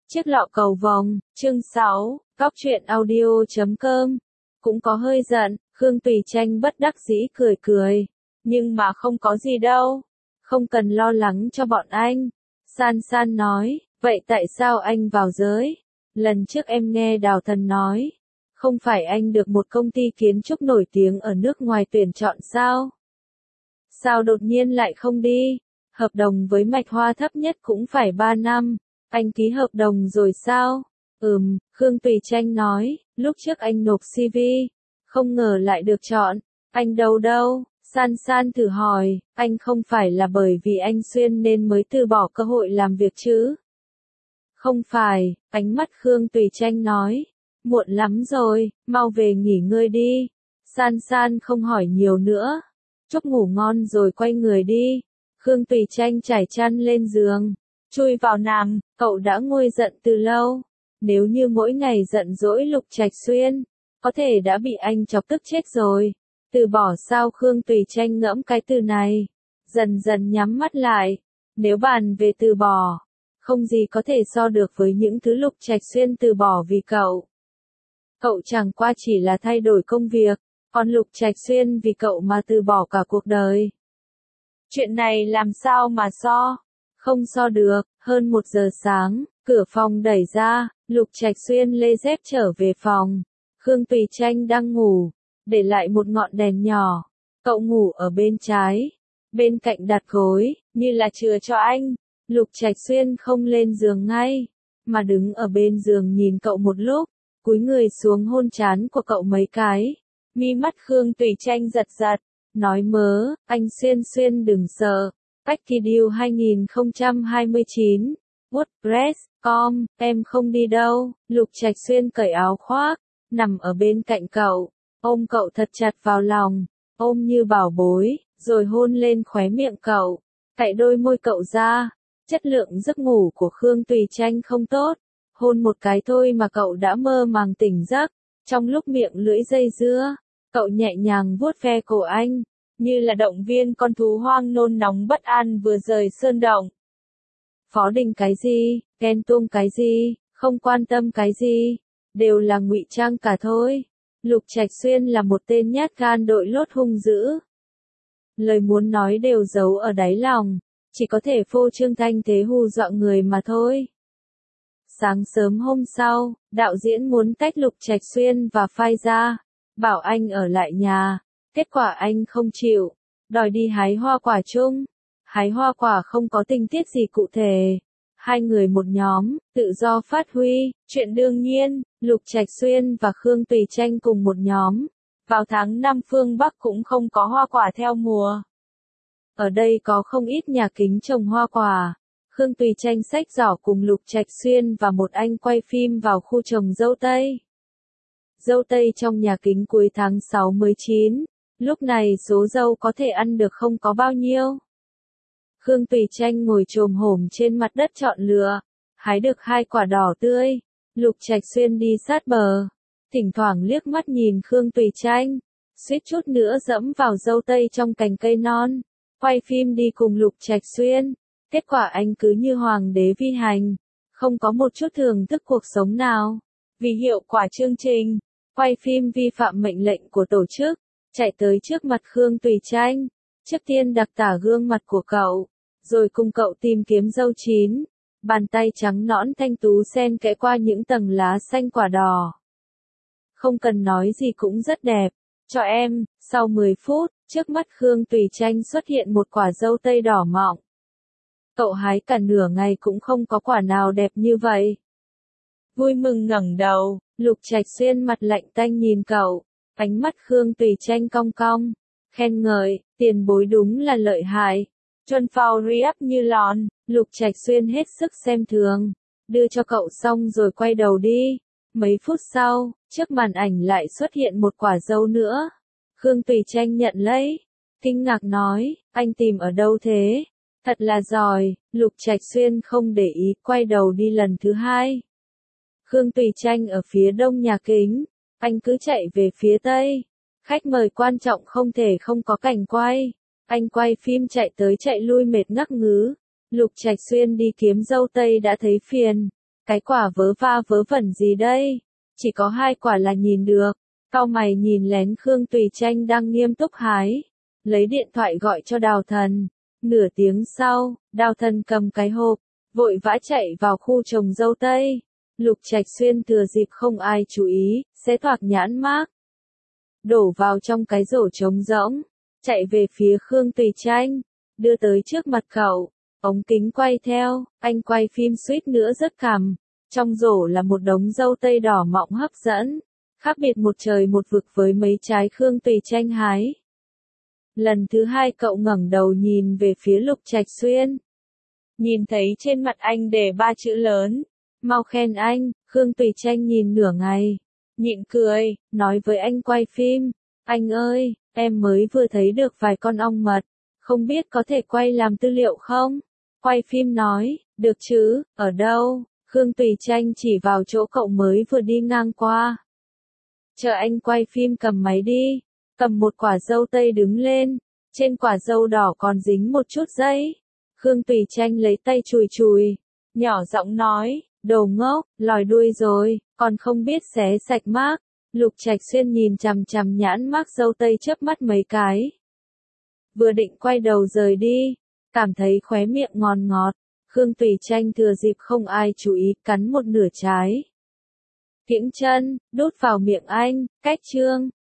Chiếc lọ cầu vồng, chương 6, góc truyện audio.com. Cũng có hơi giận, Khương Tùy Tranh bất đắc dĩ cười cười. Nhưng mà không có gì đâu. Không cần lo lắng cho bọn anh. San San nói, vậy tại sao anh vào giới? Lần trước em nghe Đào Thần nói. Không phải anh được một công ty kiến trúc nổi tiếng ở nước ngoài tuyển chọn sao? Sao đột nhiên lại không đi? Hợp đồng với Mạch Hoa thấp nhất cũng phải 3 năm. Anh ký hợp đồng rồi sao? Khương Tùy Tranh nói, lúc trước anh nộp CV, không ngờ lại được chọn. Anh đâu? San San thử hỏi, anh không phải là bởi vì anh xuyên nên mới từ bỏ cơ hội làm việc chứ? Không phải, ánh mắt Khương Tùy Tranh nói, muộn lắm rồi, mau về nghỉ ngơi đi. San San không hỏi nhiều nữa, chúc ngủ ngon rồi quay người đi. Khương Tùy Tranh trải chăn lên giường, chui vào nằm, cậu đã nguôi giận từ lâu. Nếu như mỗi ngày giận dỗi Lục Trạch Xuyên, có thể đã bị anh chọc tức chết rồi. Từ bỏ sao? Khương Tùy Tranh ngẫm cái từ này, dần dần nhắm mắt lại. Nếu bàn về từ bỏ, không gì có thể so được với những thứ Lục Trạch Xuyên từ bỏ vì cậu. Cậu chẳng qua chỉ là thay đổi công việc, còn Lục Trạch Xuyên vì cậu mà từ bỏ cả cuộc đời. Chuyện này làm sao mà so? Không so được. Hơn 1 giờ sáng, cửa phòng đẩy ra, Lục Trạch Xuyên lê dép trở về phòng. Khương Tùy Tranh đang ngủ, để lại một ngọn đèn nhỏ. Cậu ngủ ở bên trái, bên cạnh đặt gối, như là chừa cho anh. Lục Trạch Xuyên không lên giường ngay, mà đứng ở bên giường nhìn cậu một lúc, cúi người xuống hôn trán của cậu mấy cái. Mi mắt Khương Tùy Tranh giật giật, nói mớ, anh Xuyên đừng sợ. Packidil 2029, WordPress.com, em không đi đâu. Lục Trạch Xuyên cởi áo khoác, nằm ở bên cạnh cậu, ôm cậu thật chặt vào lòng, ôm như bảo bối, rồi hôn lên khóe miệng cậu, cạy đôi môi cậu ra. Chất lượng giấc ngủ của Khương Tùy Tranh không tốt, hôn một cái thôi mà cậu đã mơ màng tỉnh giấc. Trong lúc miệng lưỡi dây dưa, cậu nhẹ nhàng vuốt ve cổ anh, như là động viên con thú hoang nôn nóng bất an vừa rời sơn động. Phó Đình cái gì, ghen tuông cái gì, không quan tâm cái gì, đều là ngụy trang cả thôi. Lục Trạch Xuyên là một tên nhát gan đội lốt hung dữ. Lời muốn nói đều giấu ở đáy lòng, chỉ có thể phô trương thanh thế hù dọa người mà thôi. Sáng sớm hôm sau, đạo diễn muốn tách Lục Trạch Xuyên và Phai ra, bảo anh ở lại nhà. Kết quả anh không chịu, đòi đi hái hoa quả chung. Hái hoa quả không có tình tiết gì cụ thể. Hai người một nhóm, tự do phát huy, chuyện đương nhiên. Lục Trạch Xuyên và Khương Tùy Tranh cùng một nhóm. Vào tháng 5 phương Bắc cũng không có hoa quả theo mùa. Ở đây có không ít nhà kính trồng hoa quả. Khương Tùy Tranh xách giỏ cùng Lục Trạch Xuyên và một anh quay phim vào khu trồng dâu tây. Dâu tây trong nhà kính cuối tháng 6 mới chín. Lúc này số dâu có thể ăn được không có bao nhiêu. Khương Tùy Tranh ngồi chồm hổm trên mặt đất chọn lựa, hái được 2 quả đỏ tươi. Lục Trạch Xuyên đi sát bờ, thỉnh thoảng liếc mắt nhìn Khương Tùy Tranh, suýt chút nữa dẫm vào dâu tây trong cành cây non. Quay phim đi cùng Lục Trạch Xuyên, kết quả anh cứ như hoàng đế vi hành, không có một chút thưởng thức cuộc sống nào. Vì hiệu quả chương trình, quay phim vi phạm mệnh lệnh của tổ chức. Chạy tới trước mặt Khương Tùy Tranh, trước tiên đặc tả gương mặt của cậu, rồi cùng cậu tìm kiếm dâu chín. Bàn tay trắng nõn thanh tú xen kẽ qua những tầng lá xanh quả đỏ. Không cần nói gì cũng rất đẹp. Cho em. Sau 10 phút, trước mắt Khương Tùy Tranh xuất hiện một quả dâu tây đỏ mọng. Cậu hái cả nửa ngày cũng không có quả nào đẹp như vậy. Vui mừng ngẩng đầu, Lục Trạch Xuyên mặt lạnh tanh nhìn cậu. Ánh mắt Khương Tùy Tranh cong cong, khen ngợi, tiền bối đúng là lợi hại. Chuân phao ri-up như lòn. Lục Trạch Xuyên hết sức xem thường, đưa cho cậu xong rồi quay đầu đi. Mấy phút sau, trước màn ảnh lại xuất hiện một quả dâu nữa. Khương Tùy Tranh nhận lấy, kinh ngạc nói, anh tìm ở đâu thế? Thật là giỏi. Lục Trạch Xuyên không để ý, quay đầu đi lần thứ 2. Khương Tùy Tranh ở phía đông nhà kính, anh cứ chạy về phía tây. Khách mời quan trọng không thể không có cảnh quay. Anh quay phim chạy tới chạy lui mệt ngắc ngứ. Lục Trạch Xuyên đi kiếm dâu tây đã thấy phiền. Cái quả vớ va vớ vẩn gì đây? Chỉ có 2 quả là nhìn được. Cau mày nhìn lén Khương Tùy Tranh đang nghiêm túc hái. Lấy điện thoại gọi cho Đào Thần. Nửa tiếng sau, Đào Thần cầm cái hộp, vội vã chạy vào khu trồng dâu tây. Lục Trạch Xuyên thừa dịp không ai chú ý, xé toạc nhãn mác, đổ vào trong cái rổ trống rỗng, chạy về phía Khương Tùy Tranh, đưa tới trước mặt cậu. Ống kính quay theo, anh quay phim suýt nữa rớt cằm. Trong rổ là một đống dâu tây đỏ mọng hấp dẫn, khác biệt một trời một vực với mấy trái Khương Tùy Tranh hái. Lần thứ 2 cậu ngẩng đầu nhìn về phía Lục Trạch Xuyên. Nhìn thấy trên mặt anh để 3 chữ lớn. Mau khen anh. Khương Tùy Tranh nhìn nửa ngày, nhịn cười, nói với anh quay phim. Anh ơi, em mới vừa thấy được vài con ong mật, không biết có thể quay làm tư liệu không? Quay phim nói, được chứ, ở đâu? Khương Tùy Tranh chỉ vào chỗ cậu mới vừa đi ngang qua. Chờ anh quay phim cầm máy đi. Cầm một quả dâu tây đứng lên, trên quả dâu đỏ còn dính một chút giấy. Khương Tùy Tranh lấy tay chùi chùi, nhỏ giọng nói, đồ ngốc, lòi đuôi rồi, còn không biết xé sạch mác. Lục Trạch Xuyên nhìn chằm chằm nhãn mác dâu tây chớp mắt mấy cái. Vừa định quay đầu rời đi, cảm thấy khóe miệng ngon ngọt. Khương Tùy Tranh thừa dịp không ai chú ý cắn một nửa trái. Kiễng chân, đút vào miệng anh, cách chương.